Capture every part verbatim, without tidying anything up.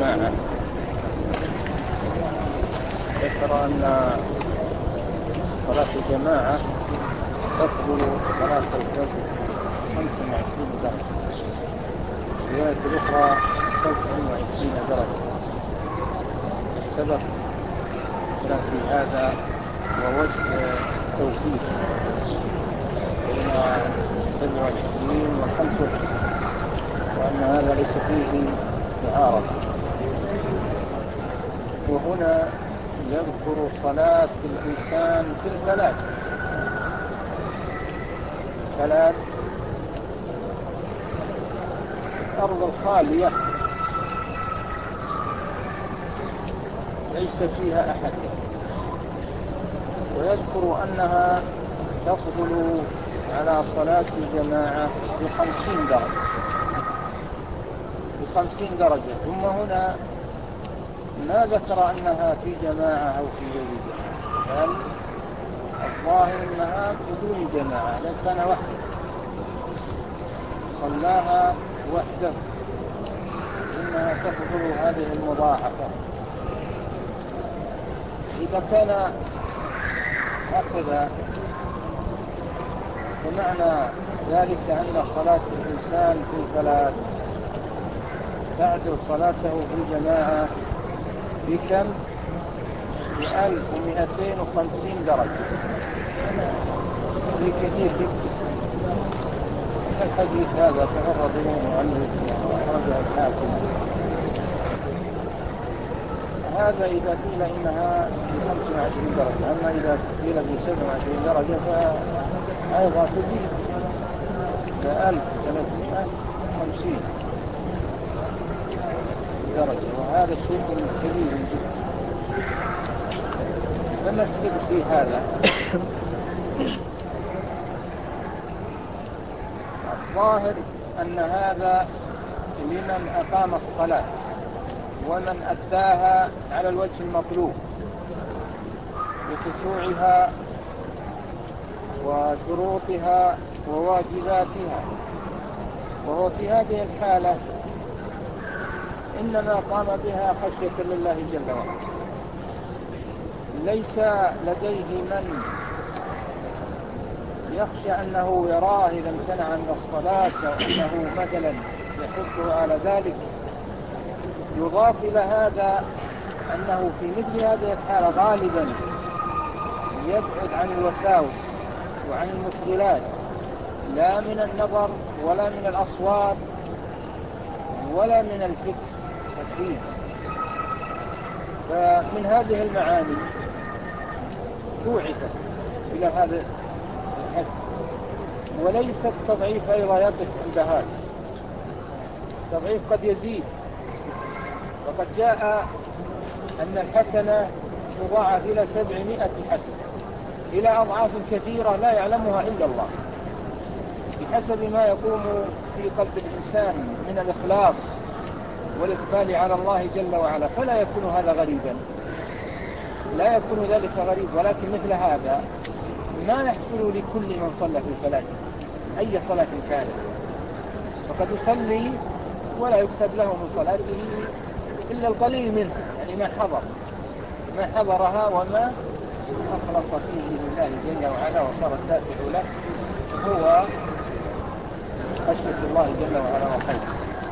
الجماعة. ذكر أن صلاة الجماعة تقبل صلاة الفجر خمسة وعشرين درجة، الرواية الأخرى سبعة وعشرين درجة. السبب في هذا ووجه توفيق بين سبعة وعشرين وخمسة وعشرين، وأن هذا ليس فيه معارضة. وهنا يذكر صلاة الإنسان في الفلاة، فلاة الأرض الخالية ليس فيها أحد، ويذكر أنها تقبل على صلاة الجماعة بخمسين درجة بخمسين درجة. ثم هنا ما ذكر أنها في جماعة أو في غير جماعة، بل الظاهر أنها بدون جماعة، لأن كان وحده صلاها وحده، إنها تقبل هذه المضاعفة. إذا كان هكذا فمعنى ذلك أن صلاة الإنسان في الفلاة تعدل صلاته في الجماعة بكم؟ بألف ومئتين وخمسين درجة، في كثير جدا. الحديث هذا تفرد به المؤلف وأخرجه الحاكم. هذا إذا قيل إنها بخمس وعشرين درجة، أما إذا قيل بسبع وعشرين درجة فأيضا تزيد بألف وثلاثمائة وخمسين درجة، وهذا الشيء كبير جدا. فما السر في هذا؟ الظاهر أن هذا لمن أقام الصلاة ومن أداها على الوجه المطلوب بخشوعها وشروطها وواجباتها، وهو في هذه الحالة إنما قام بها خشية لله جل وعلا. ليس لديه من يخشى أنه يراه إذا امتنع عن الصلاة أو أنه مثلا يحثه على ذلك. يضاف إلى هذا أنه في مثل هذه الحالة غالبا يبعد عن الوساوس وعن المشغلات، لا من النظر ولا من الأصوات ولا من الفكر الدين. فمن هذه المعاني توعثت إلى هذا الحد، وليست تضعيف أيضا يقف عند هذا. التضعيف قد يزيد، وقد جاء أن الحسنة تضاعف إلى سبعمائة حسنة، إلى أضعاف كثيرة لا يعلمها إلا الله، بحسب ما يقوم في قلب الإنسان من الإخلاص والإقبال على الله جل وعلا. فلا يكون هذا غريبا، لا يكون ذلك غريب. ولكن مثل هذا ما يحصل لكل من صلى في الفلاة أي صلاة كانت، فقد يصلي ولا يكتب له من صلاته إلا القليل منها، يعني ما حضر ما حضرها وما أخلص فيه لله جل وعلا، وصار الدافع له هو خشية الله جل وعلا وخيره.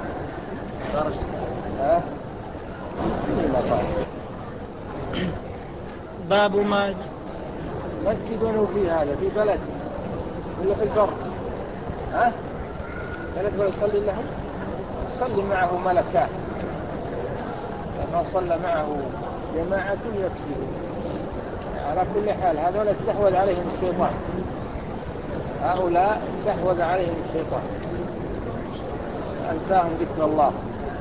ها باب ما مسجد في هذا في بلد ولا في البر، ها بلد ويصلي له صلي معه ملكان، لما صلى معه جماعة يكفيه. على كل حال هذول استحوذ عليهم الشيطان، هؤلاء استحوذ عليهم الشيطان أنساهم ذكر الله.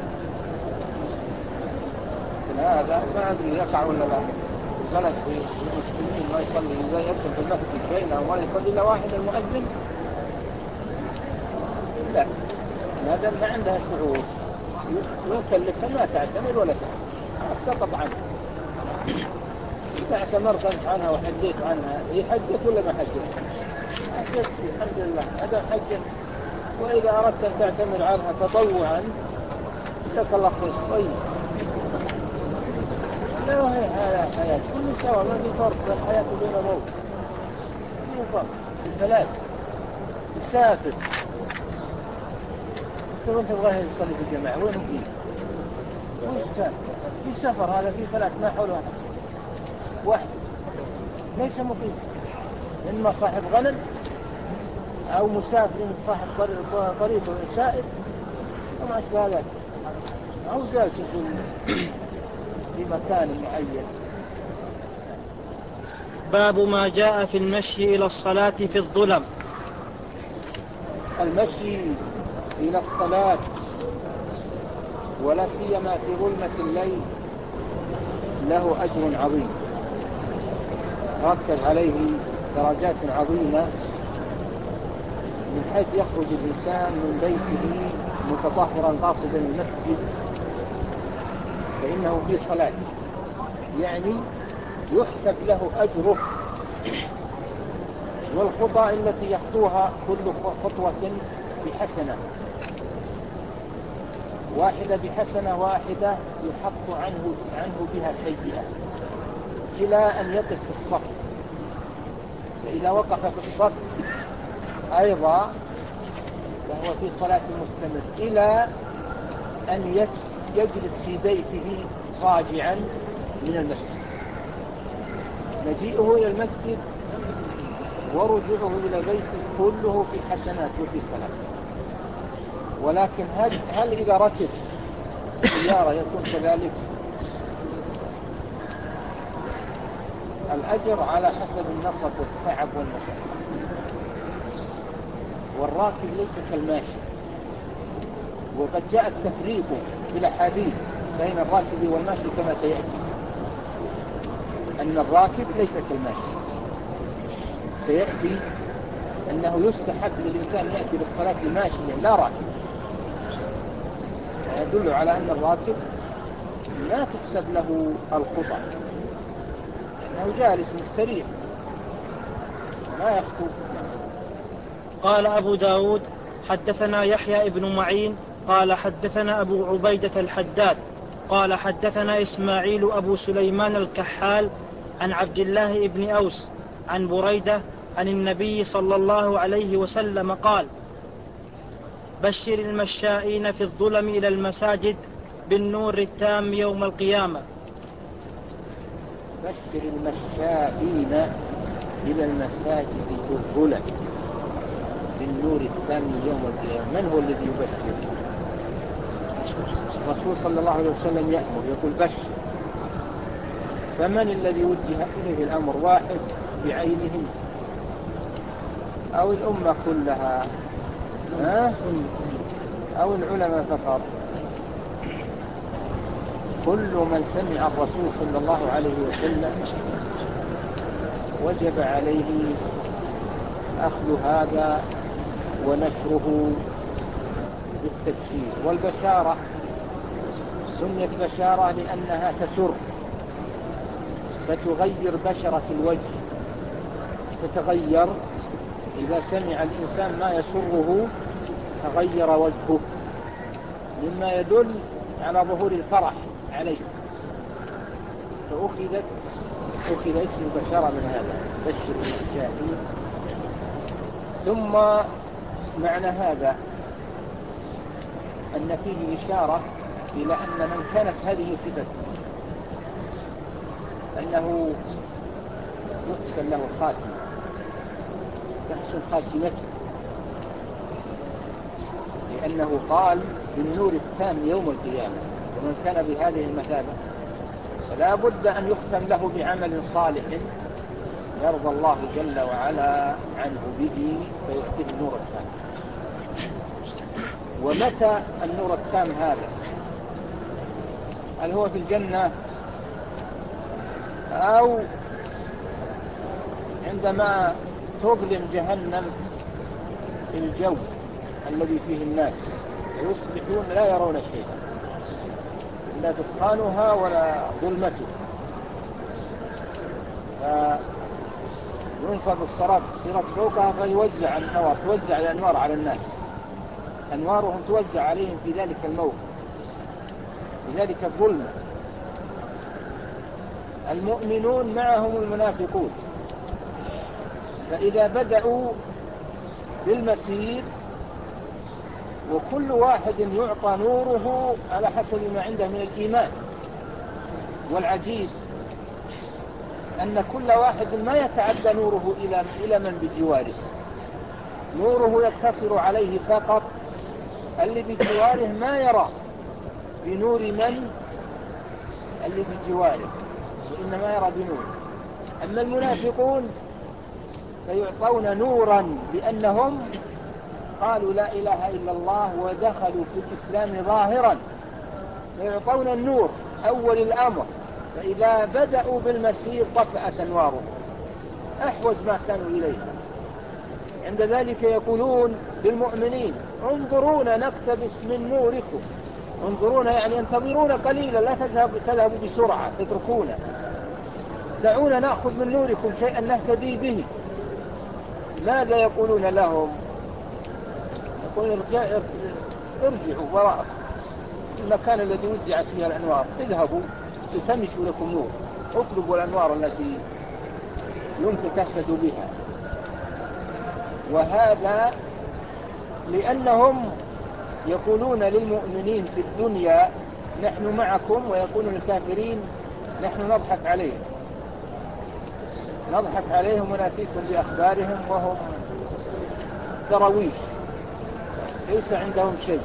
هذا ما أدري يقع ولا لا. بلد في المسلمين ما يصلي إذا يدخل في المسجد بينهم ولا يصلي إلا واحد المؤذن، لا، هذا ما عندها شعور يكلفها ما تعتمد ولا تعتمد، سقط عنها. إذا اعتمرت أنت عنها وحجيت عنها، هي حجت ولا ما حجت؟ حجت الحمد لله، هذا حجت. وإذا أردت أن تعتمر عنها تطوعا جزاك الله خير طيب، لا هي حياة حياة كل سوا، ما في فرق بين الحياة وبين الموت. مو فرق الثلاث. يسافر انت وانت تبغاه يصلي في الجماعة وين هو فيه؟ وش كان في سفر هذا في ثلاث ما حول واحد واحد ليس مقيم، إما صاحب غنم أو مسافر صاحب طريق سائر وما أشبه ذلك، أو جالس في في مكان معين. باب ما جاء في المشي إلى الصلاة في الظلم. المشي إلى الصلاة ولا سيما في ظلمة الليل له أجر عظيم، رتب عليه درجات عظيمة، من حيث يخرج الإنسان من بيته متطهرا قاصدا المسجد فإنه في صلاة، يعني يحسب له أجره، والخطى التي يخطوها كل خطوة بحسنة واحدة، بحسنة واحدة يحط عنه, عنه بها سيئة إلى أن يقف في الصف. فإذا وقف في الصف أيضا وهو في صلاة مستمر إلى أن يجلس في بيته راجعا من المسجد، مجيئه إلى المسجد ورجوعه إلى بيته كله في حسنات وفي صلاة. ولكن هل, هل إذا ركب سيارة يكون كذلك؟ الأجر على حسب النصب والتعب والمشقة، والراكب ليس كالماشي. وقد جاء التفريق في الأحاديث بين الراكب والماشي كما سيأتي، أن الراكب ليس كالماشي. سيأتي أنه يستحب للإنسان يأتي بالصلاة ماشيا لا راكب، يدل على أن الراكب لا تحسب له الخطأ، لأنه جالس مستريح ما يخطو. قال أبو داود حدثنا يحيى ابن معين قال حدثنا أبو عبيدة الحداد قال حدثنا إسماعيل أبو سليمان الكحال عن عبد الله بن أوس عن بريدة عن النبي صلى الله عليه وسلم قال: بشر المشائين في الظلم إلى المساجد بالنور التام يوم القيامة. بشر المشائين إلى المساجد في الظلم بالنور التام يوم القيامة. من هو الذي يبشر؟ الرسول صلى الله عليه وسلم يأمر يقول بشر، فمن الذي وجه إليه الأمر؟ واحد بعينه أو الأمة كلها ها؟ أو العلماء فقط؟ كل من سمع الرسول صلى الله عليه وسلم وجب عليه أخذ هذا ونشره بالتبشير. والبشارة سميت بشارة لأنها تسر، فتغير بشرة الوجه، تتغير. إذا سمع الإنسان ما يسره تغير وجهه، مما يدل على ظهور الفرح عليه، فأخذت أخذ اسم بشارة من هذا، بشر المشائين. ثم معنى هذا أن فيه إشارة إلى أن من كانت هذه صفته أنه يحسن له خاتمة، تحسن خاتمته، لأنه قال بالنور التام يوم القيامة. ومن كان بهذه المثابة فلا بد أن يختم له بعمل صالح يرضى الله جل وعلا عنه به فيعطيه النور التام. ومتى النور التام هذا؟ هل هو في الجنة أو عندما تظلم جهنم في الجو الذي فيه الناس ويصبحون لا يرون شيئا إلا دخانها ولا ظلمته، فينصب الصراط صراط فوقها فيوزع الأنوار، توزع الأنوار على الناس، أنوارهم توزع عليهم في ذلك الموقف، في ذلك الظلمة. المؤمنون معهم المنافقون، فإذا بدأوا بالمسير وكل واحد يعطى نوره على حسب ما عنده من الإيمان، والعجيب أن كل واحد ما يتعدى نوره إلى من بجواره، نوره يقتصر عليه فقط، اللي بجواره ما يرى بنور من اللي بجواره، وإنما يرى بنوره. أما المنافقون فيعطون نورا لأنهم قالوا لا إله إلا الله ودخلوا في الإسلام ظاهرا، فيعطون النور أول الأمر، فإذا بدأوا بالمسير طفأت أنوارهم أحوج ما كانوا إليه. عند ذلك يقولون للمؤمنين انظرونا نقتبس من نوركم، انظرونا يعني انتظرونا قليلا، لا تذهبوا بسرعة تتركونا، دعونا نأخذ من نوركم شيئا نهتدي به. ماذا يقولون لهم؟ يقولون ارجعوا وراءكم المكان الذي وزعت فيها الأنوار، اذهبوا التمسوا لكم نور، اطلبوا الأنوار التي يمكن تهتدوا بها. وهذا لأنهم يقولون للمؤمنين في الدنيا نحن معكم، ويقولون للكافرين نحن نضحك عليهم نضحك عليهم ونأتيكم بأخبارهم وهم درويش ليس عندهم شيء،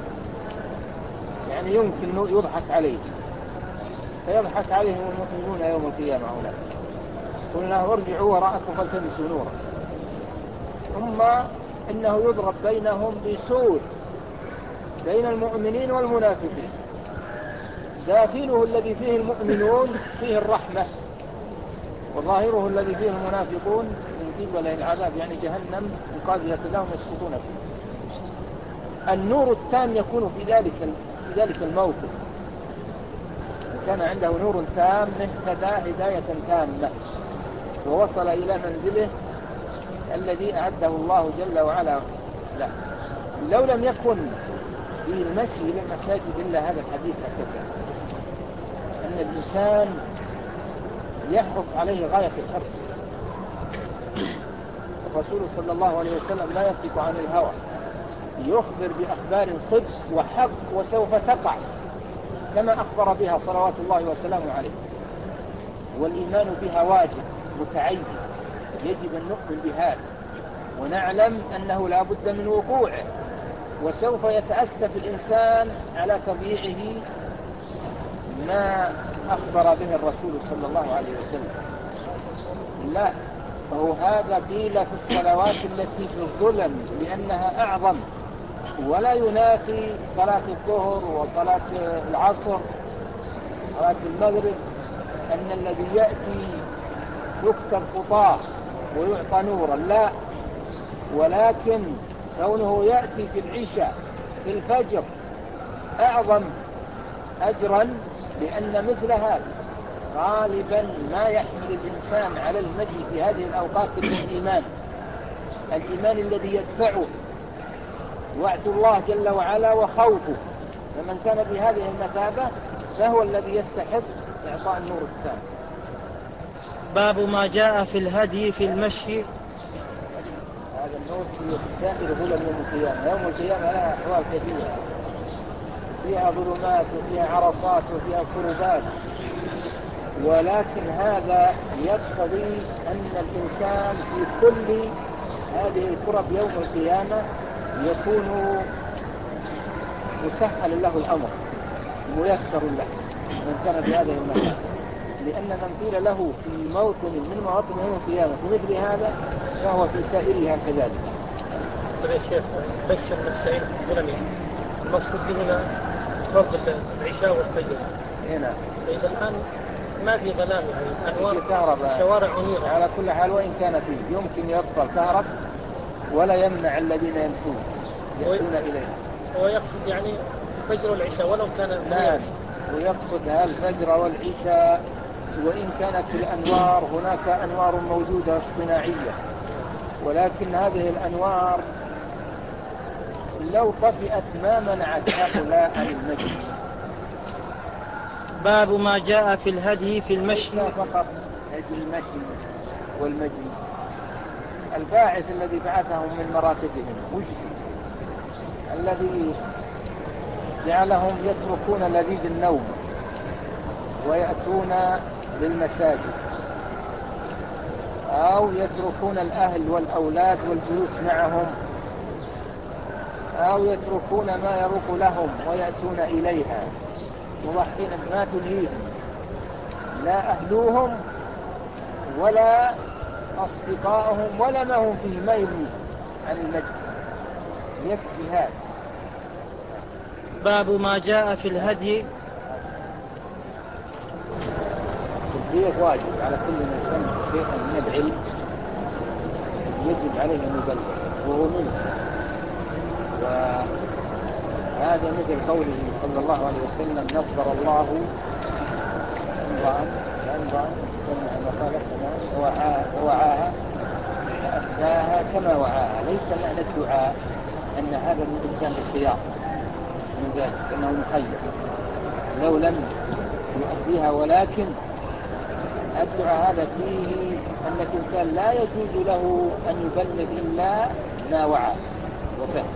يعني يمكن يضحك عليه، فيضحك عليهم المؤمنون يوم القيامة هناك، قلنا ارجعوا وراءكم فالتمسوا نورا. ثم إنه يضرب بينهم بسور، بين المؤمنين والمنافقين، داخله الذي فيه المؤمنون فيه الرحمة، وظاهره الذي فيه المنافقون من قبل العذاب، يعني جهنم مقابلة لهم يسقطون فيه. النور التام يكون في ذلك في ذلك الموقف، كان عنده نور تام اهتدى هداية تامة ووصل إلى منزله الذي أعده الله جل وعلا له. لو لم يكن في المشي إلى المساجد إلا هذا الحديث أكثر، أن الإنسان يحرص عليه غاية الحرص. الرسول صلى الله عليه وسلم لا ينطق عن الهوى، يخبر بأخبار صدق وحق وسوف تقع كما أخبر بها صلوات الله وسلامه عليه، والإيمان بها واجب متعين، يجب أن نؤمن بهذا ونعلم أنه لا بد من وقوعه، وسوف يتأسف الإنسان على تضييعه ما أخبر به الرسول صلى الله عليه وسلم. لا، فهو هذا قيل في الصلوات التي في الظلم لأنها أعظم، ولا ينافي صلاة الظهر وصلاة العصر صلاة المغرب أن الذي يأتي يكتب خطاه ويعطى نورا، لا، ولكن كونه يأتي في العشاء في الفجر أعظم أجرا، لأن مثل هذا غالبا ما يحمل الإنسان على المجي في هذه الأوقات الإيمان الإيمان الذي يدفعه وعد الله جل وعلا وخوفه، فمن كان بهذه المثابة فهو الذي يستحق إعطاء النور التام. باب ما جاء في الهدي في المشي. هذا النور في سائر ظلم يوم القيامة. يوم القيامة لها أحوال كثيرة، فيها ظلمات وفيها عرصات وفيها كربات، ولكن هذا يقتضي أن الإنسان في كل هذه الكرب يوم القيامة يكون مسهل له الأمر ميسر له من كان بهذه المكان، لأن من قيل له في موطن من مواطن يوم القيامة في مثل هذا فهو في سائرها كذلك. طيب يا شيخ، بشر السائل في الظلم المقصود هنا فرض العشاء والفجر هنا. طيب الآن ما في ظلام، يعني أنوار كهرباء، الشوارع منيرة على كل حال وإن كان فيه يمكن يطفى الكهرباء ولا يمنع الذين يمشون يأتون إليه. هو يقصد يعني الفجر والعشاء ولو كان نعم، ويقصد الفجر والعشاء، وإن كانت الأنوار هناك أنوار موجودة اصطناعية، ولكن هذه الأنوار لو طفئت ما منعت هؤلاء عن المشي. باب ما جاء في الهدي في المشي. ليس فقط هدي المشي والمجي، الباعث الذي بعثهم من مراتبهم وش الذي جعلهم يتركون لذيذ النوم ويأتون للمساجد، أو يتركون الأهل والأولاد والجلوس معهم، أو يتركون ما يروق لهم ويأتون إليها مضحين ما تلهيهم لا أهلوهم ولا أصدقائهم ولا ما هم فيه، ما يلهيهم عن المجد، يكفي هذا. باب ما جاء في الهدي. التبليغ واجب على كل من سمع شيئا من العلم، يجب عليه أن يبلغ وهو منه، وهذا مثل قوله صلى الله عليه وسلم: نظر الله امرأ ووعاها فأداها كما وعاها. ليس معنى الدعاء أن هذا الإنسان بالخيار من ذلك أنه مخير لو لم يؤديها، ولكن الدعاء هذا فيه أن الإنسان لا يجوز له أن يبلغ إلا ما وعى وفهم،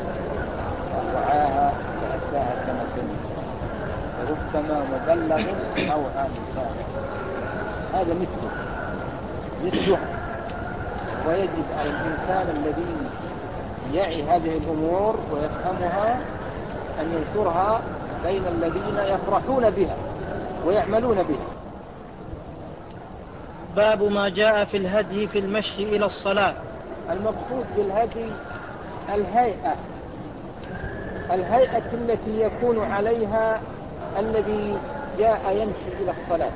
وعاها فأداها كما سمع، وربما مبلغ أوعى لسانه. هذا مثله مثله ويجب على الإنسان الذي يعي هذه الأمور ويفهمها أن ينشرها بين الذين يفرحون بها ويعملون بها. باب ما جاء في الهدي في المشي إلى الصلاة. المقصود بالهدي الهيئة الهيئة التي يكون عليها الذي جاء يمشي إلى الصلاة،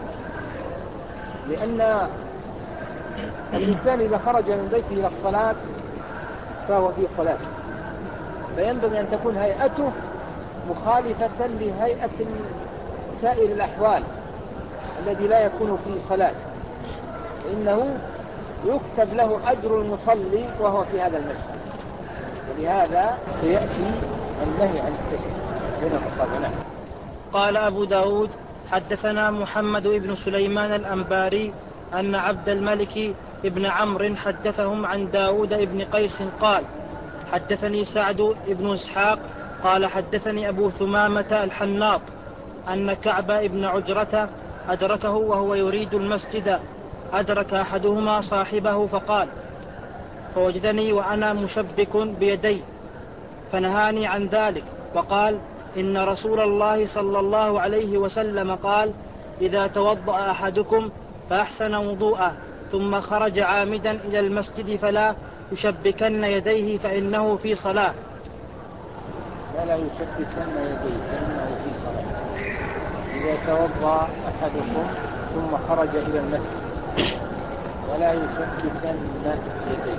لأن الإنسان إذا خرج من بيته إلى الصلاة فهو في صلاة، فينبغي أن تكون هيئته مخالفة لهيئة سائر الأحوال الذي لا يكون في صلاة، فإنه يكتب له أجر المصلي وهو في هذا المشهد. ولهذا سيأتي النهي عن التشبيه بين الأصابع. قال أبو داود: حدثنا محمد بن سليمان الأنباري أن عبد الملك ابن عمرو حدثهم عن داود بن قيس قال: حدثني سعد بن إسحاق قال حدثني أبو ثمامة الحناط أن كعب بن عجرة أدركه وهو يريد المسجد، أدرك أحدهما صاحبه فقال: فوجدني وأنا مشبك بيدي فنهاني عن ذلك، وقال: إن رسول الله صلى الله عليه وسلم قال: إذا توضأ أحدكم فأحسن وضوءه ثم خرج عامدا إلى المسجد فلا يشبكن يديه فإنه في صلاة. فلا يشبكن يديه فإنه في صلاة. إذا توضأ أحدكم ثم خرج إلى المسجد ولا يشبكن يديه.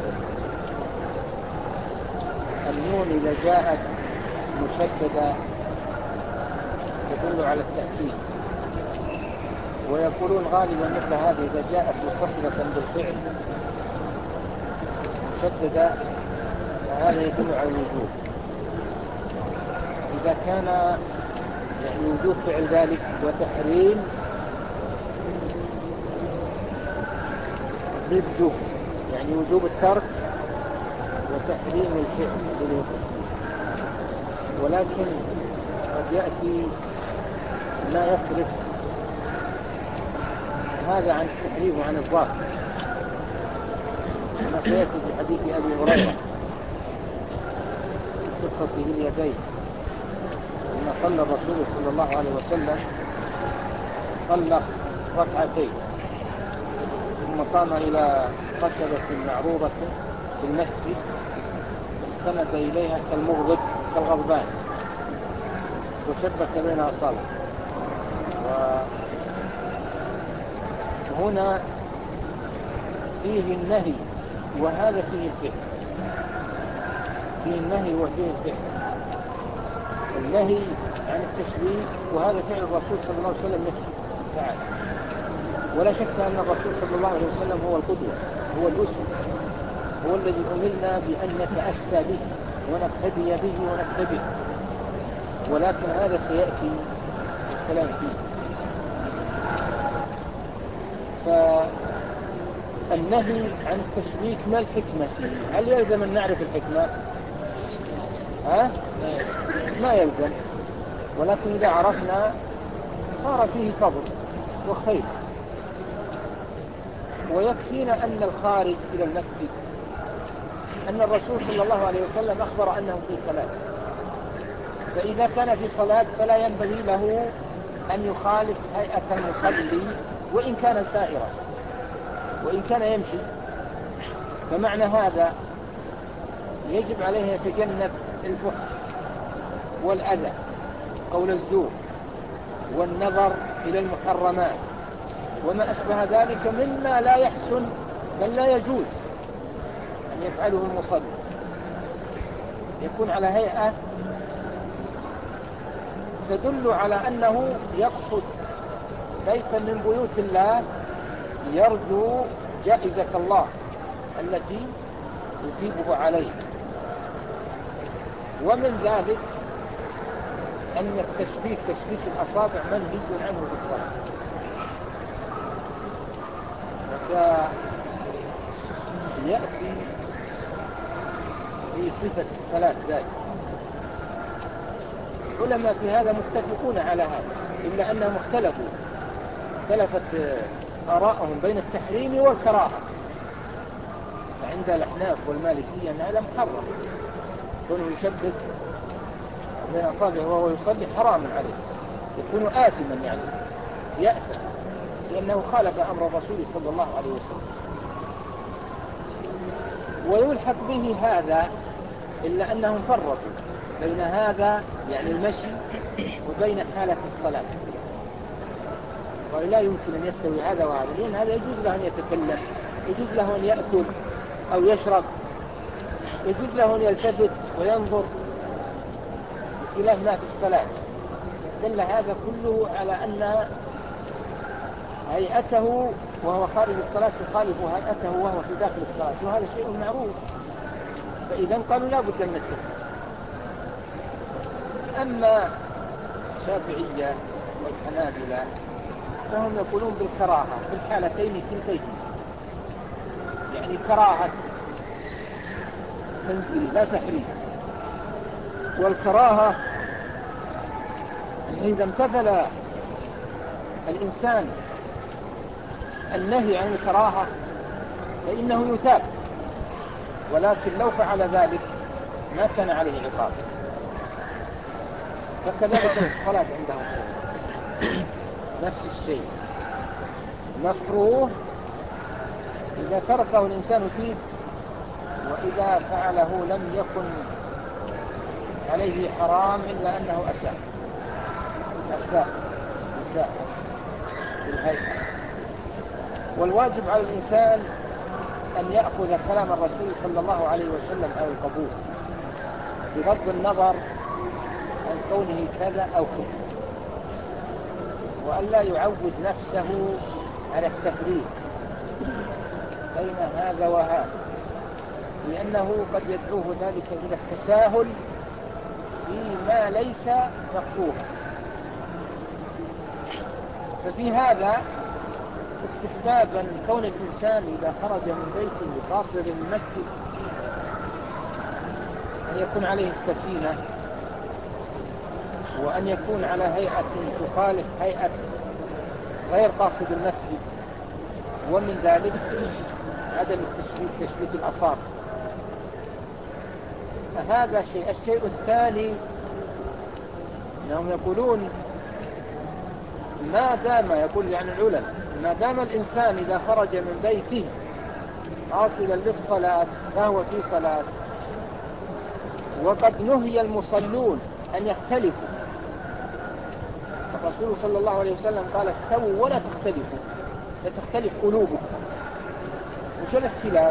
النون إذا جاءت مشددة تدل على التأكيد، ويقولون غالبا مثل هذه إذا جاءت متصلة بالفعل مشددة فهذا يدل على الوجوب. إذا كان يعني وجوب فعل ذلك وتحريم ضده، يعني وجوب الترك وتحريم الفعل ضده التحريم. ولكن قد يأتي ما يصرف هذا عن التحريم وعن الظاهر، كما سيأتي في حديث أبي هريرة قصة ذي اليدين، لما صلى الرسول صلى الله عليه وسلم صلى ركعتين ثم قام إلى خشبة معروضة في المسجد استند إليها كالمغضب كالغضبان وشبك بين أصابعه. وهنا فيه النهي وهذا فيه الفعل، فيه النهي وفيه الفعل. النهي عن التشبيه وهذا فعل الرسول صلى الله عليه وسلم نفسه تعالى، ولا شك أن الرسول صلى الله عليه وسلم هو القدوة، هو الأسوة، هو الذي أمرنا بأن نتأسى به ونقتدي به ونتبعه، ولكن هذا سيأتي الكلام فيه. فالنهي عن التشبيك ما الحكمة فيه؟ هل يلزم أن نعرف الحكمة؟ ها؟ ما يلزم، ولكن إذا عرفنا صار فيه فضل وخير. ويكفينا أن الخارج إلى المسجد أن الرسول صلى الله عليه وسلم أخبر أنه في صلاة، فإذا كان في صلاة فلا ينبغي له أن يخالف هيئة المصلي وإن كان سائرا وإن كان يمشي. فمعنى هذا يجب عليه يتجنب الفحش والأذى، قول الزور، والنظر إلى المحرمات وما أشبه ذلك مما لا يحسن بل لا يجوز أن يفعله المصلي، يكون على هيئة تدل على أنه يقصد بيتا من بيوت الله يرجو جائزة الله التي يثيبه عليه. ومن ذلك أن التشبيك تشبيك الأصابع منهي عنه في الصلاة، وسيأتي في صفة الصلاة ذلك. العلماء في هذا متفقون على هذا، إلا أنهم اختلفوا اختلفت آراءهم بين التحريم والكراهة. فعند الأحناف والمالكية أن هذا محرم، كونه يشبك بين أصابعه وهو يصلي حرام عليه، يكون آثما يعني يأثم لأنه خالف أمر الرسول صلى الله عليه وسلم. ويلحق به هذا إلا أنهم فرقوا بين هذا يعني المشي وبين حالة الصلاة، ولا يمكن أن يستوي هذا وهذا، لأن هذا يجوز له أن يتكلم، يجوز له أن يأكل أو يشرب، يجوز له أن يلتفت وينظر، بخلاف ما في الصلاة. دل هذا كله على أن هيئته وهو خارج الصلاة تخالف هيئته وهو في داخل الصلاة، وهذا شيء معروف. فإذا قالوا لا بد من التفريق. أما الشافعية والحنابلة فهم يقولون بالكراهة في الحالتين كلتيهما، يعني كراهة تنزيل لا تحريم. والكراهة إذا امتثل الإنسان النهي عن الكراهة فإنه يثاب، ولكن لو فعل ذلك ما كان عليه عقاب. فكذلك الصلاة عندهم نفس الشيء، مكروه إذا تركه الإنسان فيه، وإذا فعله لم يكن عليه حرام إلا أنه أساء أساء أساء بالهيئة. والواجب على الإنسان أن يأخذ كلام الرسول صلى الله عليه وسلم على القبول بغض النظر عن كونه كذا أو كذا، وأن لا يعود نفسه على التفريق بين هذا وهذا، لأنه قد يدعوه ذلك إلى التساهل فيما ليس مكروها. ففي هذا استحبابا كون الإنسان إذا خرج من بيته قاصدا للمسجد أن يكون عليه السكينة، وأن يكون على هيئة تخالف هيئة غير قاصد المسجد. ومن ذلك عدم التشبيك تشبيك الأصابع. هذا شيء. الشيء الثاني أنهم يقولون ما دام يقول يعني العلماء ما دام الإنسان إذا خرج من بيته قاصدا للصلاة فهو في صلاة، وقد نهي المصلون أن يختلفوا. الرسول صلى الله عليه وسلم قال استووا ولا تختلفوا فتختلف قلوبكم. وش الاختلاف؟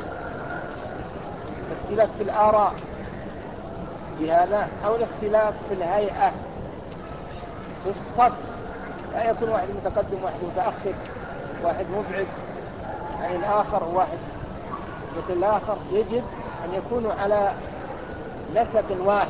الاختلاف في الآراء بهذا، أو الاختلاف في الهيئة في الصف، لا يكون واحد متقدم واحد متأخر، واحد مبعد عن الآخر وواحد مثل الآخر. يجب أن يكونوا على نسق واحد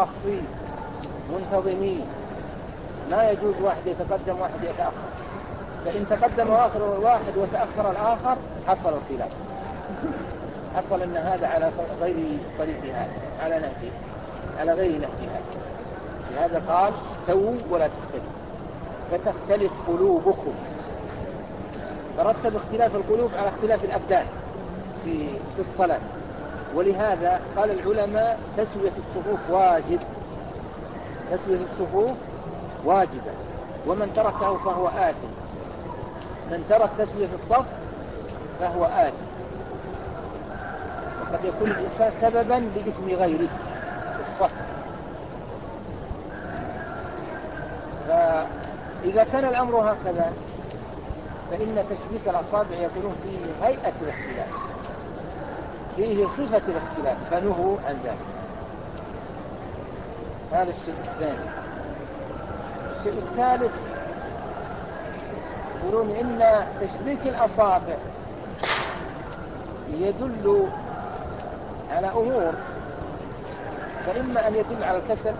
متراصين منتظمين، لا يجوز واحد يتقدم واحد يتأخر. فإن تقدم آخر الواحد وتأخر الآخر حصل الخلاف، حصل أن هذا على غير طريق هذا، على نهجه، على غير نهج هذا. لهذا قال استووا ولا تختلفوا فتختلف قلوبكم، فرتب اختلاف القلوب على اختلاف الأبدان في في الصلاة. ولهذا قال العلماء تسوية الصفوف واجب، تسوية الصفوف واجبة، ومن تركه فهو آثم، من ترك تسوية الصف فهو آثم، وقد يكون الإنسان سببا لإثم غيره في الصف. فإذا كان الأمر هكذا فإن تشبيك الأصابع يكون فيه هيئة الاختلاف، فيه صفة الاختلاف، فنهوا عن ذلك. هذا الشيء الثاني. الشيء الثالث يقولون إن تشبيك الأصابع يدل على أمور، فإما أن يدل على الكسل،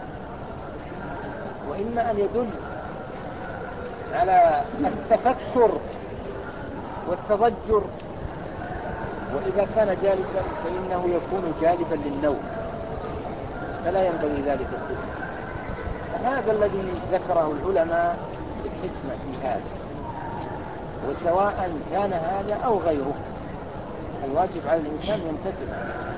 وإما أن يدل على التفكر والتضجر، وإذا كان جالسا فإنه يكون جالبا للنوم، فلا ينبغي ذلك كله. هذا الذي ذكره العلماء بالحكمة في هذا، وسواء كان هذا أو غيره الواجب على الإنسان يمتثل.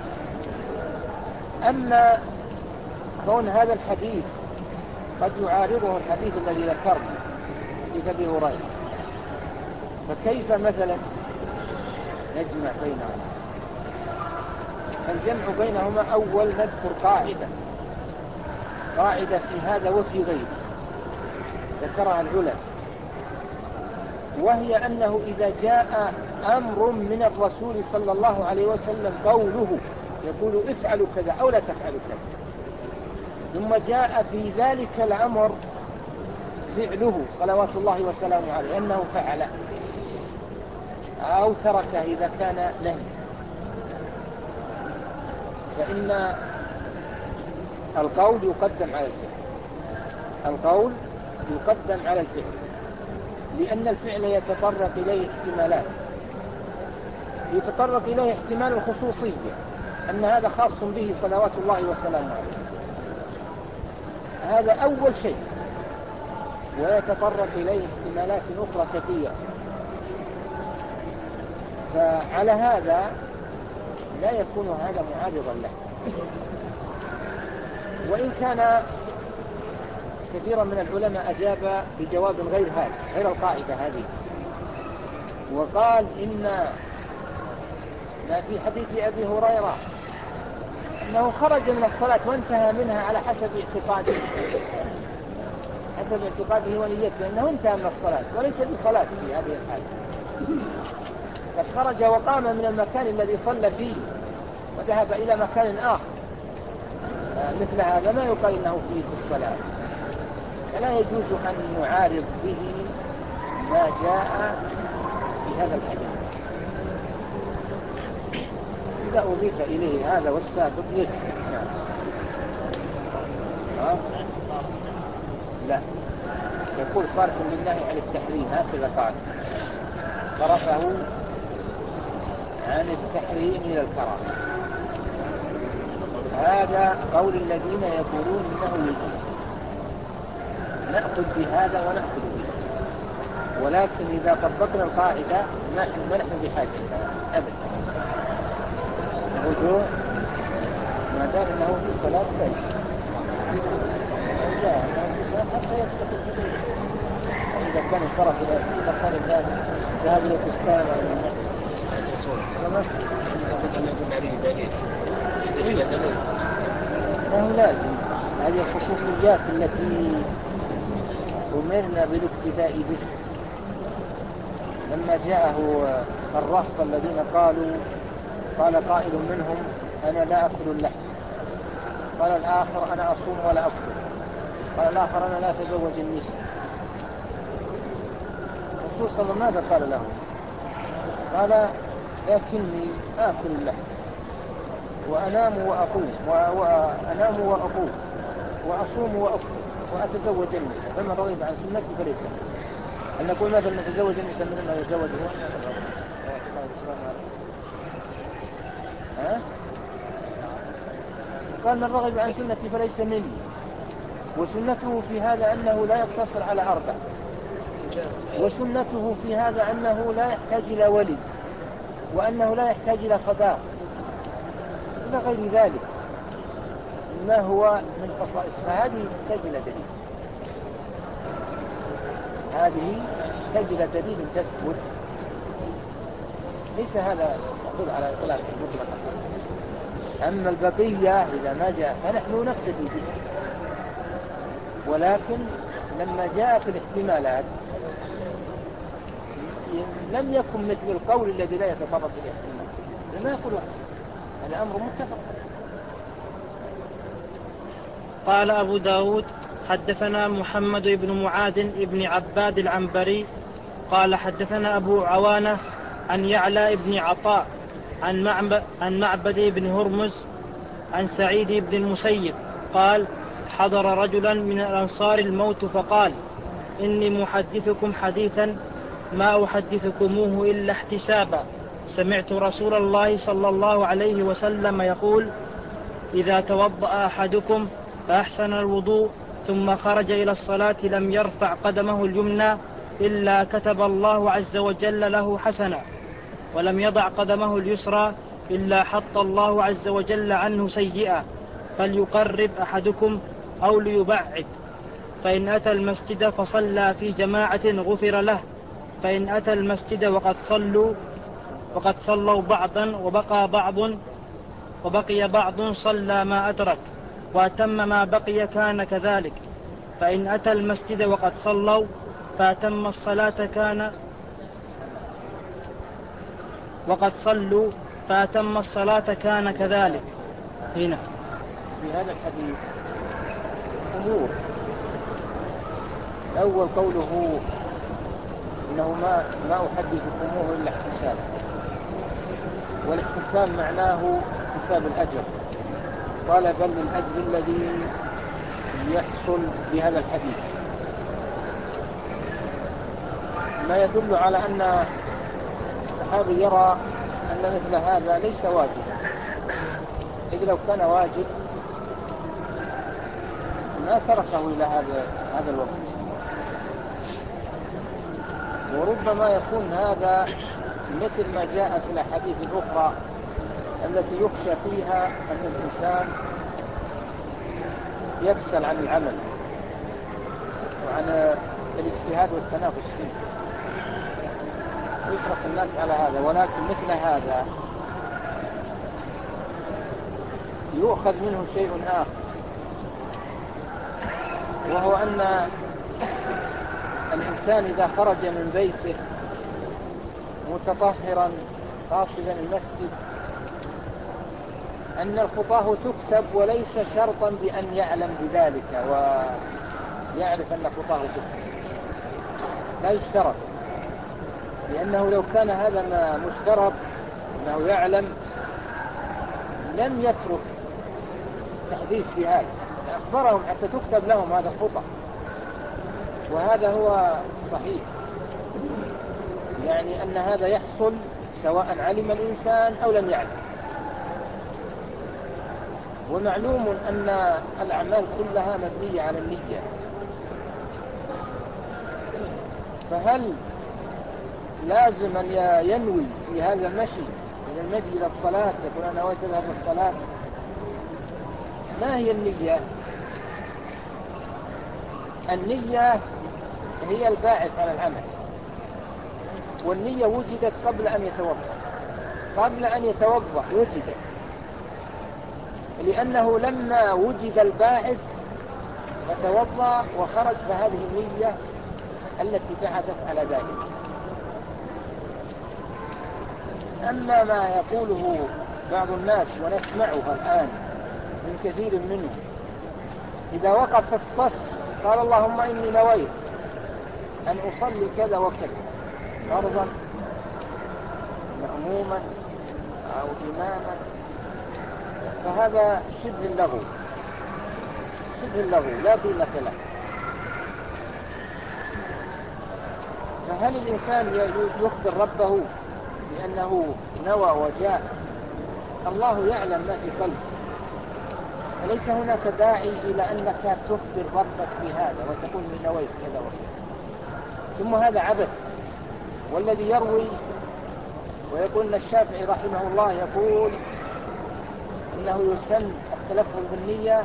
أما كون هذا الحديث قد يعارضه الحديث الذي ذكرنا حديث أبي هريرة، فكيف مثلا نجمع بينهما؟ الجمع بينهما أول نذكر قاعدة قاعدة في هذا وفي غيره ذكرها العلماء، وهي أنه إذا جاء أمر من الرسول صلى الله عليه وسلم قوله يقول افعلوا كذا أو لا تفعلوا كذا، ثم جاء في ذلك الأمر فعله صلوات الله وسلامه عليه أنه فعله أو تركه إذا كان نهي، فإن القول يقدم على الفعل، القول يقدم على الفعل، لأن الفعل يتطرق إليه احتمالات، يتطرق إليه احتمال الخصوصية أن هذا خاص به صلوات الله وسلامه عليه، هذا أول شيء، ويتطرق إليه احتمالات أخرى كثيرة. فعلى هذا لا يكون هذا معارضا له، وإن كان كثيرا من العلماء أجاب بجواب غير هذا، غير القاعدة هذه، وقال إن ما في حديث أبي هريرة أنه خرج من الصلاة وانتهى منها على حسب اعتقاده، حسب اعتقاده ونيته أنه انتهى من الصلاة وليس بصلاة في هذه الحالة، قد خرج وقام من المكان الذي صلى فيه وذهب إلى مكان آخر، مثل هذا ما يقال إنه فيه في الصلاة، فلا يجوز أن نعارض به ما جاء في هذا الحديث. إذا أضيف إليه هذا والسابق يكفي. نعم. لا، يقول صارف للنهي عن التحريم، هكذا قال، صرفه عن التحريم إلى الكراهة. هذا قول الذين يقولون إنه يجوز، نأخذ بهذا ونأخذ به، ولكن إذا طبقنا القاعدة ما نحن بحاجة أبدا. الوضوء ما دام أنه في صلاة لا حتى يثبت الجديد، إذا كان انصرف إلى في مكان ذات ذهب إلى البستان أو إلى المسجد لما أن يكون عليه دليل، إذا جاء دليل ما هو لازم. هذه الخصوصيات التي أمرنا بالاقتداء به. لما جاءه الرهط الذين قالوا، قال قائل منهم أنا لا أكل اللحم، قال الآخر أنا أصوم ولا أفطر، قال الآخر أنا لا أتزوج النساء. الرسول صلى الله عليه وسلم ماذا قال له؟ قال لكني آكل اللحم وأنام وأقوم وأنام وأقوم وأصوم وأفطر وأتزوج النساء، فمن رغب عن سنتي فليس مني. أن نقول مثلا نتزوج النساء مثل ما يتزوج هو. ها؟ قال من رغب عن سنتي فليس مني. وسنته في هذا أنه لا يقتصر على أربع، وسنته في هذا أنه لا يحتاج إلى ولي، وأنه لا يحتاج إلى صداق إلى غير ذلك ما هو من خصائص. فهذه تحتاج إلى دليل، هذه تحتاج إلى دليل تثبت. ليس هذا يقول على إطلاق مطلقا. أما البقية إذا ما جاء فنحن نقتدي به، ولكن لما جاءت الاحتمالات لم يكن مثل القول الذي لا يتطرق الاحتمال، لما يقول هذا أمر متفق. قال أبو داود حدثنا محمد بن معاذ بن عباد العنبري قال حدثنا أبو عوانة عن يعلى بن عطاء عن معبد بن هرمز عن سعيد بن المسيب قال حضر رجلا من الأنصار الموت فقال إني محدثكم حديثا ما أحدثكموه إلا احتسابا، سمعت رسول الله صلى الله عليه وسلم يقول إذا توضأ أحدكم فأحسن الوضوء ثم خرج إلى الصلاة لم يرفع قدمه اليمنى إلا كتب الله عز وجل له حسنا، ولم يضع قدمه اليسرى إلا حط الله عز وجل عنه سيئا، فليقرب أحدكم أو ليبعد، فإن أتى المسجد فصلى في جماعة غفر له، فإن أتى المسجد وقد صلوا وقد صلوا بعضا وبقى بعض وبقي بعض صلى ما أدرك وأتم ما بقي كان كذلك، فإن أتى المسجد وقد صلوا فأتم الصلاة كان وقد صلوا فأتم الصلاة كان كذلك. هنا في هذا الحديث أمور. أول قوله إنه ما, ما أحدثكموه إلا احتساب، والاحتساب معناه احتساب الأجر، طلبا للأجر الذي يحصل بهذا الحديث، ما يدل على أن الصحابي يرى أن مثل هذا ليس واجبا، إذ لو كان واجب ما تركه إلى هذا هذا الوقت. وربما يكون هذا مثل ما جاء في الأحاديث الأخرى التي يخشى فيها أن الإنسان يكسل عن العمل وعن الاجتهاد والتنافس فيه ويترك الناس على هذا. ولكن مثل هذا يؤخذ منه شيء آخر، وهو أن الإنسان إذا خرج من بيته متطهرا قاصدا المسجد أن الخطاه تكتب، وليس شرطا بأن يعلم بذلك ويعرف أن خطاه تكتب، لا يشترط، لأنه لو كان هذا ما مشترط أنه يعلم لم يترك تحديث بهذا، أخبرهم حتى تكتب لهم هذا الخطأ، وهذا هو الصحيح، يعني أن هذا يحصل سواء علم الإنسان أو لم يعلم. ومعلوم أن الأعمال كلها مبنية على النية، فهل لازم أن ينوي في هذا المشي من المجي إلى الصلاة يقول أنا نويت أذهب للصلاة؟ ما هي النية؟ النية هي الباعث على العمل، والنية وجدت قبل أن يتوضأ، قبل أن يتوضأ وجدت، لأنه لما وجد الباعث فتوضأ وخرج، فهذه النية التي بعثت على ذلك. أما ما يقوله بعض الناس ونسمعها الآن من كثير منهم، إذا وقف في الصف قال اللهم إني نويت أن أصلي كذا وكذا فرضا مأموما أو إماما، فهذا شبه اللغو، شبه اللغو لا قيمة له. فهل الإنسان يخبر ربه بأنه نوى وجاء؟ الله يعلم ما في قلبه، وليس هناك داعي إلى أنك تخبر ربك بهذا وتقول من نويت كذا وكذا، ثم هذا عبث. والذي يروي ويقول أن الشافعي رحمه الله يقول إنه يسن التلفظ بالنية،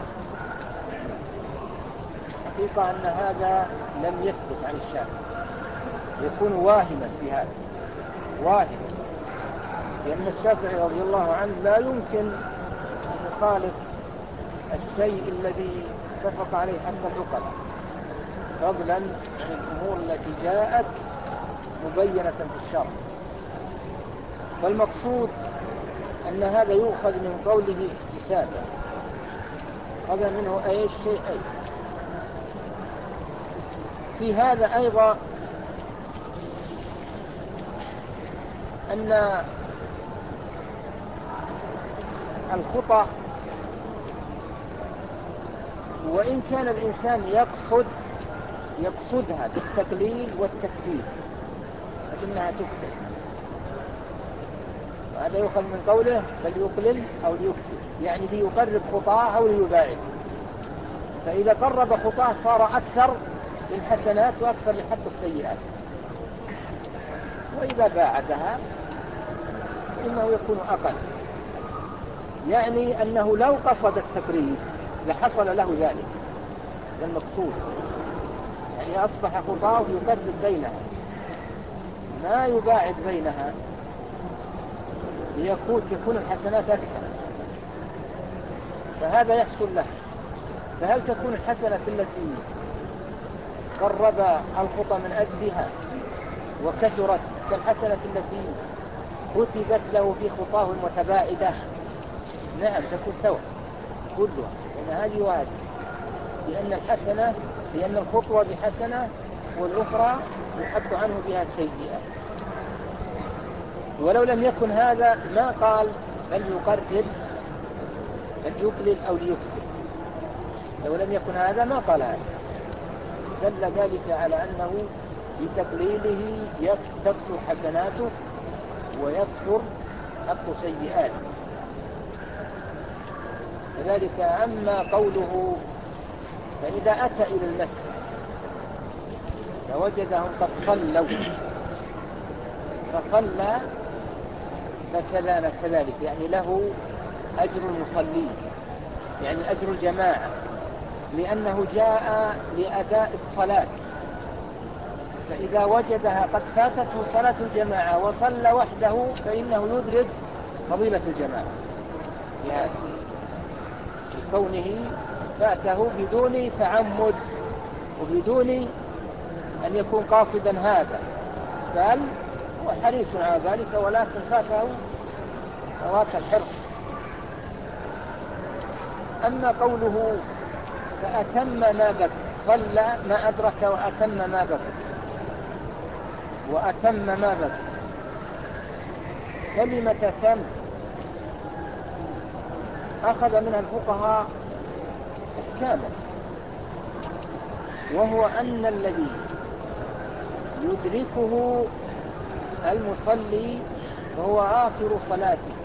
حقيقة أن هذا لم يثبت عن الشافعي، يكون واهما في هذا، واهما، لأن الشافعي رضي الله عنه لا يمكن أن يخالف الشيء الذي اتفق عليه حتى العقلاء، فضلا عن الأمور التي جاءت مبينة في الشرع. فالمقصود أن هذا يؤخذ من قوله احتسابا، هذا منه أي شيء أي. في هذا أيضا أن الخطأ وإن كان الإنسان يقصد يقصدها بالتقليل والتكفير فإنها تكفر، وهذا يؤخذ من قوله بل يقلل أو ليكفر، يعني ليقرب خطاه أو ليباعد. فإذا قرب خطاه صار أكثر للحسنات وأكثر لحق السيئات، وإذا باعدها فإنه يكون أقل، يعني أنه لو قصد التقريب لحصل له ذلك، هذا المقصود، يعني أصبح خطاه يقرب بينها ما يباعد بينها ليكون تكون الحسنات أكثر، فهذا يحصل له. فهل تكون الحسنة التي قرب الخطى من أجلها وكثرت كالحسنة التي كتبت له في خطاه المتباعدة؟ نعم تكون سواء كلها، لأن هذه وهذه، لأن الحسنة لأن الخطوة بحسنة والأخرى يحط عنه بها سيئة. ولو لم يكن هذا ما قال بل يقرب بل يقلل أو ليكفر، لو لم يكن هذا ما قال هذا، دل ذلك على أنه بتقليله تكثر حسناته ويكثر حق سيئاته. كذلك أما قوله فإذا أتى إلى المسجد فوجدهم قد صلوا فصلى فكذلك، يعني له أجر المصلين، يعني أجر الجماعة، لأنه جاء لأداء الصلاة، فإذا وجدها قد فاتته صلاة الجماعة وصلى وحده فإنه يدرك فضيلة الجماعة لهذا، لكونه فاته بدون تعمد وبدون أن يكون قاصدا هذا، بل هو حريص على ذلك ولكن فاته فوات الحرص. أما قوله فأتم ما بكى، صلى ما أدرك وأتم ما بكى، وأتم ما بكى، كلمة تم أخذ منها الفقهاء احكاما، وهو أن الذي يدركه المصلي وهو آخر صلاته،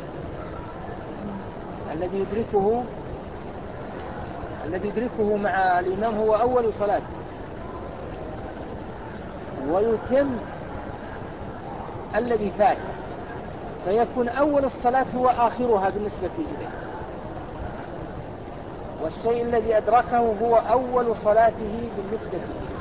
الذي يدركه الذي يدركه مع الإمام هو أول صلاته، ويتم الذي فات، فيكون أول الصلاة هو آخرها بالنسبة إليه، والشيء الذي أدركه هو أول صلاته بالنسبة إليه.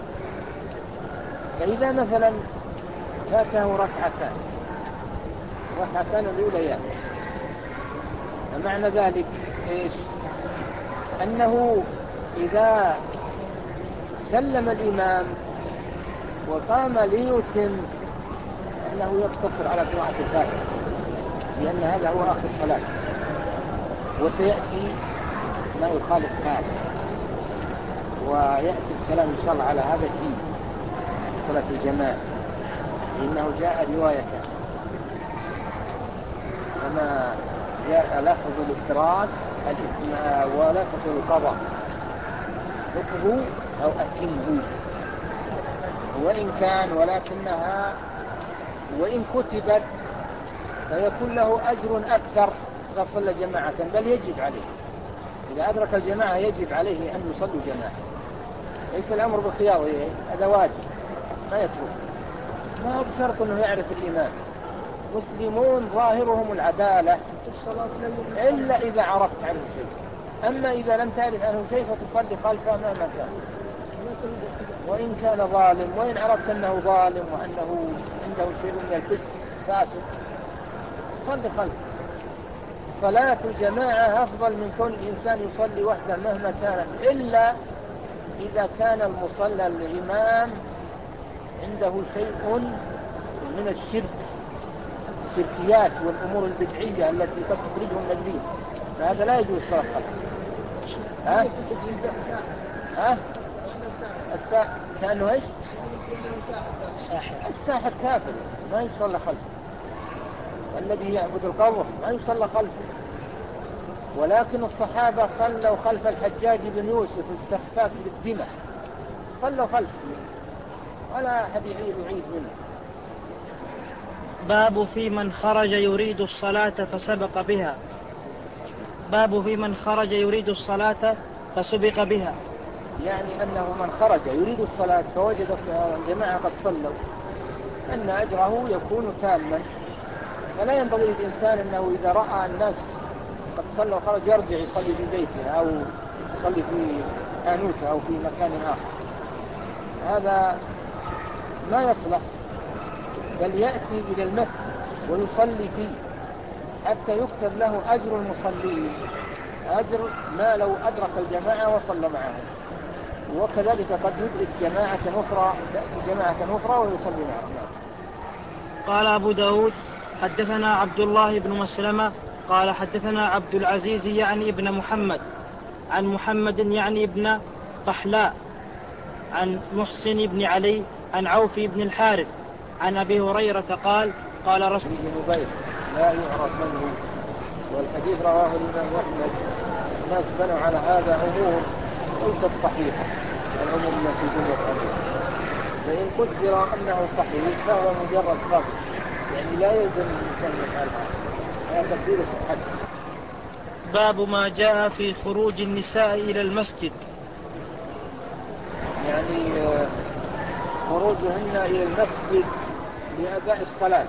فإذا مثلا فاته ركعتان ركعتان الأوليان، فمعنى ذلك إيش؟ أنه إذا سلم الإمام وقام ليتم أنه يقتصر على قراءة الفاتحة، لأن هذا هو آخر صلاة، وسيأتي ما يخالف هذا، ويأتي الكلام إن شاء الله على هذا في صلاة الجماعة، لأنه جاء رواية كما جاء لفظ الإفراد ولفظ القضاء، اقضوا أو أتموا، وإن كان ولكنها وإن كتبت فيكون له أجر أكثر إذا صلى جماعة، بل يجب عليه إذا أدرك الجماعة يجب عليه أن يصلوا جماعة. ليس الأمر بالخيار، هذا واجب ما يترك، ما هو بشرط أنه يعرف الإمام. مسلمون ظاهرهم العدالة إلا إذا عرفت عنه شيء، أما إذا لم تعرف عنه شيء فتصلي خلفه مهما كان وإن كان ظالم. وإن عرفت أنه ظالم وأنه عنده شيء من الفسق فاسد صلي خلفه. صلاة الجماعة أفضل من كون الإنسان يصلي وحده مهما كانت، إلا إذا كان المصلى الإمام عنده شيء من الشرك، الشركيات والأمور البدعية التي قد تخرجه من الدين، فهذا لا يجوز الصلاة خلفه. ها؟ ها؟ الساحر كأنه إيش؟ الساحر كافر ما يصلى خلفه، والذي يعبد القبر ما يصلى خلفه. ولكن الصحابة صلوا خلف الحجاج بن يوسف السفاك بالدماء، صلوا خلفه ولا أحد يعيد منه. باب في من خرج يريد الصلاة فسبق بها. باب في من خرج يريد الصلاة فسبق بها، يعني أنه من خرج يريد الصلاة فوجد الجماعة قد صلوا أن أجره يكون تاما. فلا ينبغي للإنسان أنه إذا رأى الناس قد صلوا خرج يرجع يصلي في بيته أو يصلي في حانوته أو في مكان آخر، هذا ما يصلح، بل يأتي إلى المسجد ويصلي فيه حتى يكتب له أجر المصلين، أجر ما لو أدرك الجماعة وصلى معهم. وكذلك قد يدرك جماعة أخرى جماعة أخرى ويصلي معهم. قال أبو داود حدثنا عبد الله بن مسلمة قال حدثنا عبد العزيز يعني ابن محمد عن محمد يعني ابن طحلاء عن محسن بن علي عن عوف بن الحارث عن أبي هريرة قال قال رسول الله لا يعرف من هو، والحديث رواه الإمام أحمد. الناس بنوا على هذا أمور ليست صحيحة، الأمور التي بنيت عليها، فإن قدر أنه صحيح فهو مجرد خبر، يعني لا يلزم الإنسان يفعلها، هذا تقدير صحته. باب ما جاء في خروج النساء إلى المسجد، يعني خروجهن إلى المسجد لأداء الصلاة،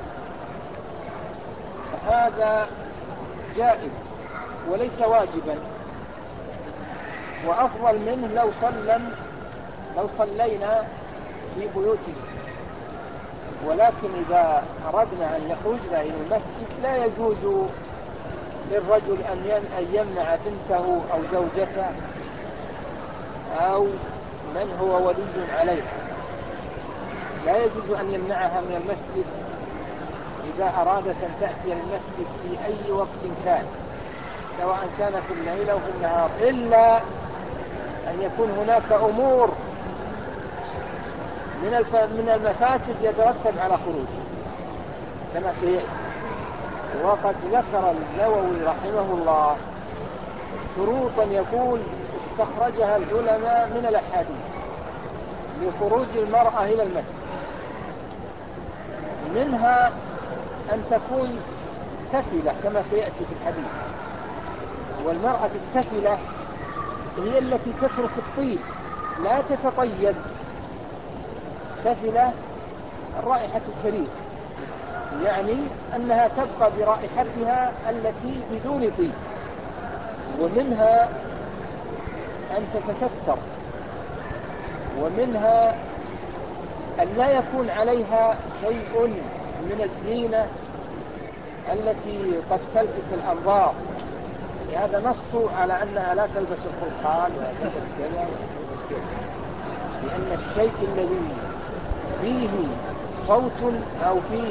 هذا جائز وليس واجبا، وأفضل منه لو صلم لو صلينا في بيوتنا. ولكن إذا أردنا أن يخرجنا إلى المسجد لا يجوز للرجل أن يمنع بنته أو زوجته أو من هو ولي عليها، لا يجوز أن يمنعها من المسجد إذا أرادت أن تأتي المسجد في أي وقت كان، سواء كان في الليل أو في النهار، إلا أن يكون هناك أمور من من المفاسد يترتب على خروجه كما سيأتي. وقد ذكر النووي رحمه الله شروطا يقول استخرجها العلماء من الأحاديث لخروج المرأة إلى المسجد، منها أن تكون تفلة كما سيأتي في الحديث. والمرأة التفلة هي التي تترك الطيب لا تتطيب، تفلة الرائحة الكريهة، يعني أنها تبقى برائحتها التي بدون طيب. ومنها أن تتستر، ومنها أن لا يكون عليها شيء من الزينة التي قد تلفت الأنظار، هذا نص على أنها لا تلبس الخلقان ولا تلبس كذا ولا تلبس كذا، لأن الشيء الذي فيه صوت أو فيه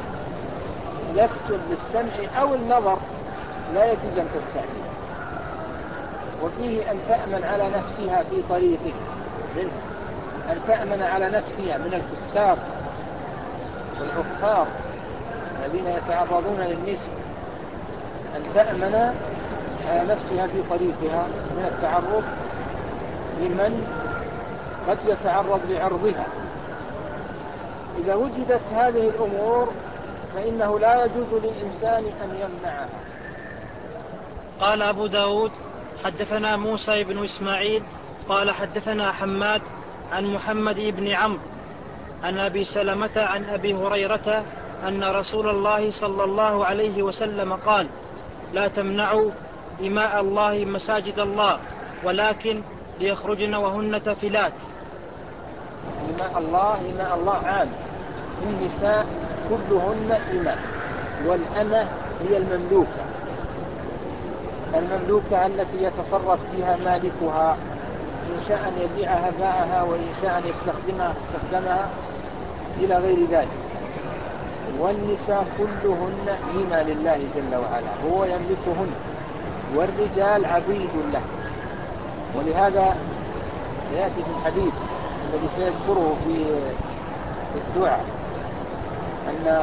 لفت للسمع أو النظر لا يجوز أن تستعمل. وفيه أن تأمن على نفسها في طريقه، أن تأمن على نفسها من الفساق والعكار الذين يتعرضون للنساء، أن تأمن على نفسها في طريقها من التعرض لمن قد يتعرض لعرضها. إذا وجدت هذه الأمور فإنه لا يجوز للإنسان أن يمنعها. قال أبو داود حدثنا موسى بن إسماعيل قال حدثنا حماد عن محمد بن عمرو عن أبي سلمة عن أبي هريرة أن رسول الله صلى الله عليه وسلم قال لا تمنعوا إماء الله مساجد الله ولكن ليخرجن وهن تفلات. إماء الله إماء الله عام، النساء كلهن إماء، والأمة هي المملوكة المملوكة التي يتصرف فيها مالكها، إن شاء أن يبيعها باعها، وإن شاء أن يستخدمها استخدمها إلى غير ذلك. والنساء كلهن إماء لله جل وعلا، هو يملكهن، والرجال عبيد له. ولهذا يأتي في الحديث الذي سيذكره في الدعاء أن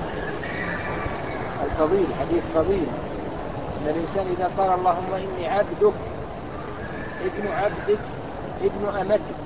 الفضيل حديث فضيل أن الإنسان إذا قال اللهم إني عبدك ابن عبدك ابن أمتك،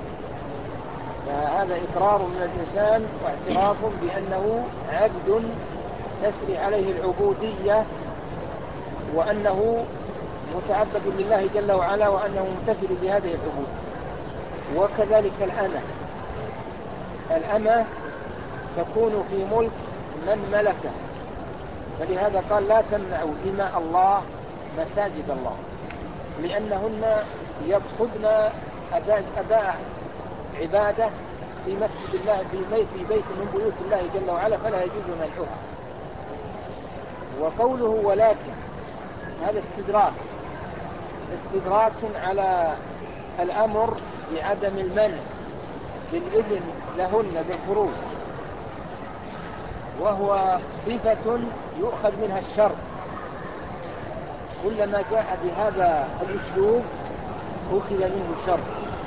فهذا إقرار من الإنسان واعتراف بأنه عبد تسري عليه العبودية، وأنه متعبد لله جل وعلا، وأنه ممتثل بهذه العبودية. وكذلك الأمة الأمة تكون في ملك من ملكه، فلهذا قال لا تمنعوا إماء الله مساجد الله، لأنهن يقصدن أداء, أداء عبادة في مسجد الله في بيت من بيوت الله جل وعلا، فلا يجوز منعها. وقوله ولكن هذا استدراك استدراك على الأمر بعدم المنع بالإذن لهن بالخروج، وهو صفة يؤخذ منها الشر. كلما جاء بهذا الأسلوب أخذ منه الشر.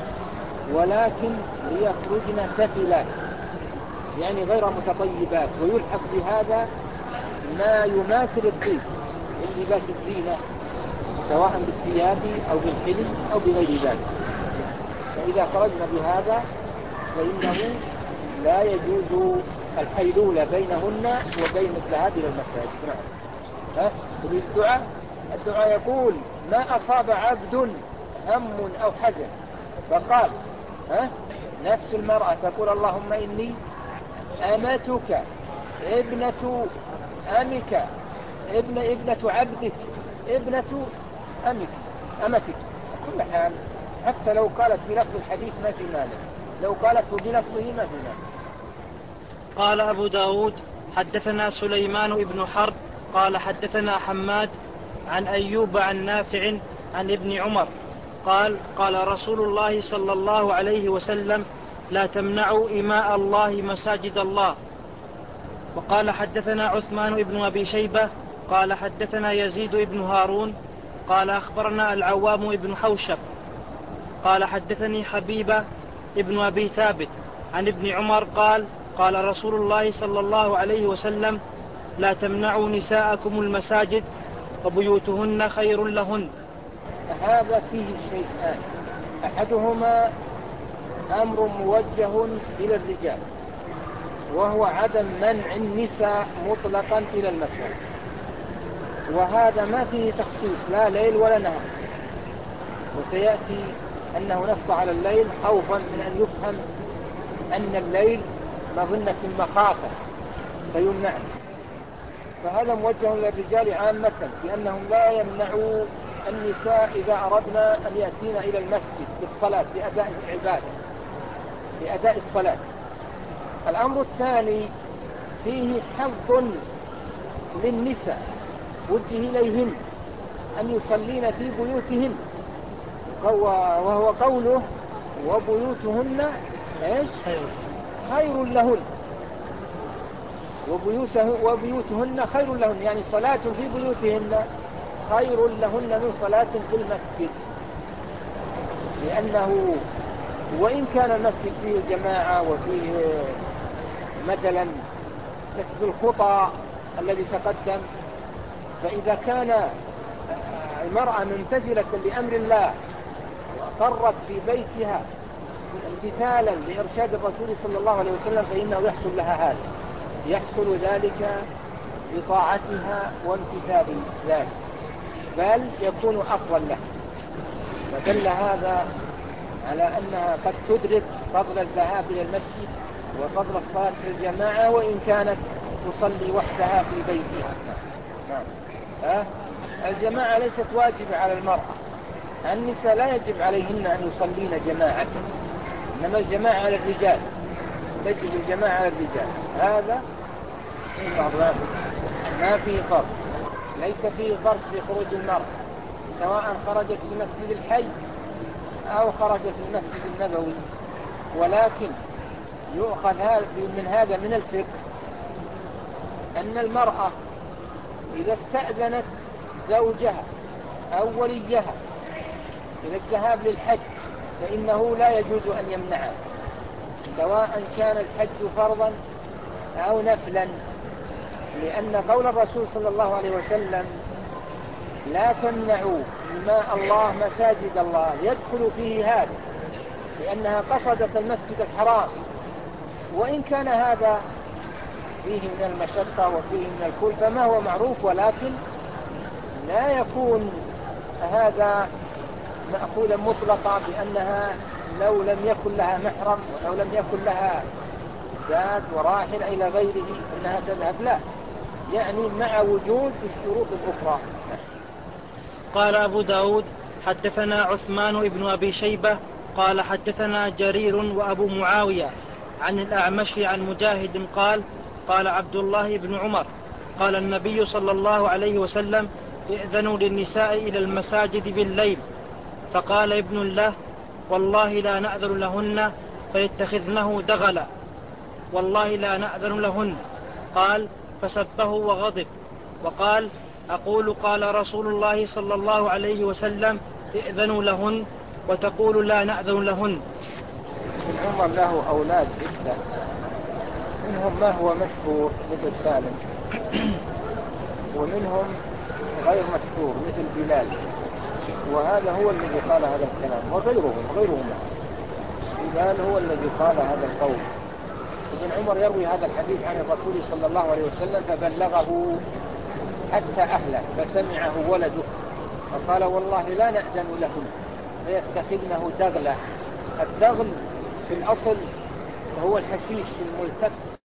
ولكن ليخرجن تفلات يعني غير متطيبات، ويلحق بهذا ما يماثل الطيب من لباس الزينة سواء بالثياب أو بالحلي أو بغير ذلك. فإذا خرجنا بهذا فإنه لا يجوز الحيلولة بينهن وبين الذهاب إلى المساجد. نعم. الدعاء الدعاء يقول ما أصاب عبد هم أو حزن فقال ها نفس المرأة تقول اللهم إني أمتك ابنة أمك ابن ابنة عبدك ابنة أمك أمتك. كل حال حتى لو قالت بلفظ الحديث ما في مانع، لو قالته بلفظه ما في مانع. قال أبو داود حدثنا سليمان بن حرب قال حدثنا حماد عن أيوب عن نافع عن ابن عمر قال قال رسول الله صلى الله عليه وسلم لا تمنعوا إماء الله مساجد الله. وقال حدثنا عثمان بن أبي شيبة قال حدثنا يزيد بن هارون قال أخبرنا العوام بن حوشب قال حدثني حبيبة ابن أبي ثابت عن ابن عمر قال قال رسول الله صلى الله عليه وسلم لا تمنعوا نساءكم المساجد وبيوتهن خير لهن. هذا فيه شيئان، أحدهما أمر موجه إلى الرجال وهو عدم منع النساء مطلقا إلى المساجد، وهذا ما فيه تخصيص لا ليل ولا نهار، وسيأتي أنه نص على الليل خوفا من أن يفهم أن الليل مظنة مخافة فيمنعن. فهذا موجه للرجال عامة بأنهم لا يمنعوا النساء إذا أردنا أن يأتين إلى المسجد بالصلاة بأداء العبادة بأداء الصلاة. الأمر الثاني فيه حظ للنساء وجه إليهن أن يصلين في بيوتهن، وهو قوله وبيوتهن إيش؟ خير لهن وبيوته وبيوتهن خير لهن، يعني صلاة في بيوتهن خير لهن من صلاة في المسجد، لأنه وإن كان المسجد فيه جماعة وفيه مثلا كتب الخطى الذي تقدم، فإذا كان المرأة ممتثلة لأمر الله وأقرت في بيتها امتثالا لإرشاد الرسول صلى الله عليه وسلم فإنه يحصل لها هذا، يحصل ذلك بطاعتها وامتثال ذلك، بل يكون أفضل له. فدل هذا على أنها قد تدرك فضل الذهاب إلى المسجد وفضل الصلاة في الجماعة وإن كانت تصلي وحدها في بيتها. نعم. أه؟ الجماعة ليست واجبة على المرأة، النساء لا يجب عليهن أن يصلين جماعة، إنما الجماعة على الرجال، تجب الجماعة على الرجال. هذا ما فيه فرق، ليس فيه فرق في خروج المرأة سواء خرجت في مسجد الحي أو خرجت في المسجد النبوي، ولكن يؤخذ من هذا من الفقه أن المرأة إذا استأذنت زوجها أو وليها إلى الذهاب للحج فإنه لا يجوز أن يمنعها، سواء كان الحج فرضا أو نفلا، لأن قول الرسول صلى الله عليه وسلم لا تمنعوا إماء الله مساجد الله يدخل فيه هذا، لأنها قصدت المسجد الحرام، وإن كان هذا فيه من المشقة وفيه من الكلفة ما هو معروف، ولكن لا يكون هذا مأخوذا مطلقا بأنها لو لم يكن لها محرم ولو لم يكن لها زاد وراحل إلى غيره أنها تذهب، لا، يعني مع وجود الشروط الأخرى. قال أبو داود حدثنا عثمان بن أبي شيبة قال حدثنا جرير وأبو معاوية عن الأعمش عن مجاهد قال قال عبد الله بن عمر قال النبي صلى الله عليه وسلم ائذنوا للنساء إلى المساجد بالليل، فقال ابن له والله لا نأذن لهن فيتخذنه دغلا، والله لا نأذن لهن. قال فسبه وغضب وقال أقول قال رسول الله صلى الله عليه وسلم ائذنوا لهن وتقول لا نأذن لهن. ابن عمر له أولاد عدة، منهم ما هو مشهور مثل سالم ومنهم غير مشهور مثل بلال، وهذا هو الذي قال هذا الكلام، وغيرهم غيرهم بلال هو الذي قال هذا القول. ابن عمر يروي هذا الحديث عن الرسول صلى الله عليه وسلم فبلغه حتى أهله فسمعه ولده فقال والله لا نأذن لهم فيتخذنه دغلا. الدغل في الأصل هو الحشيش الملتف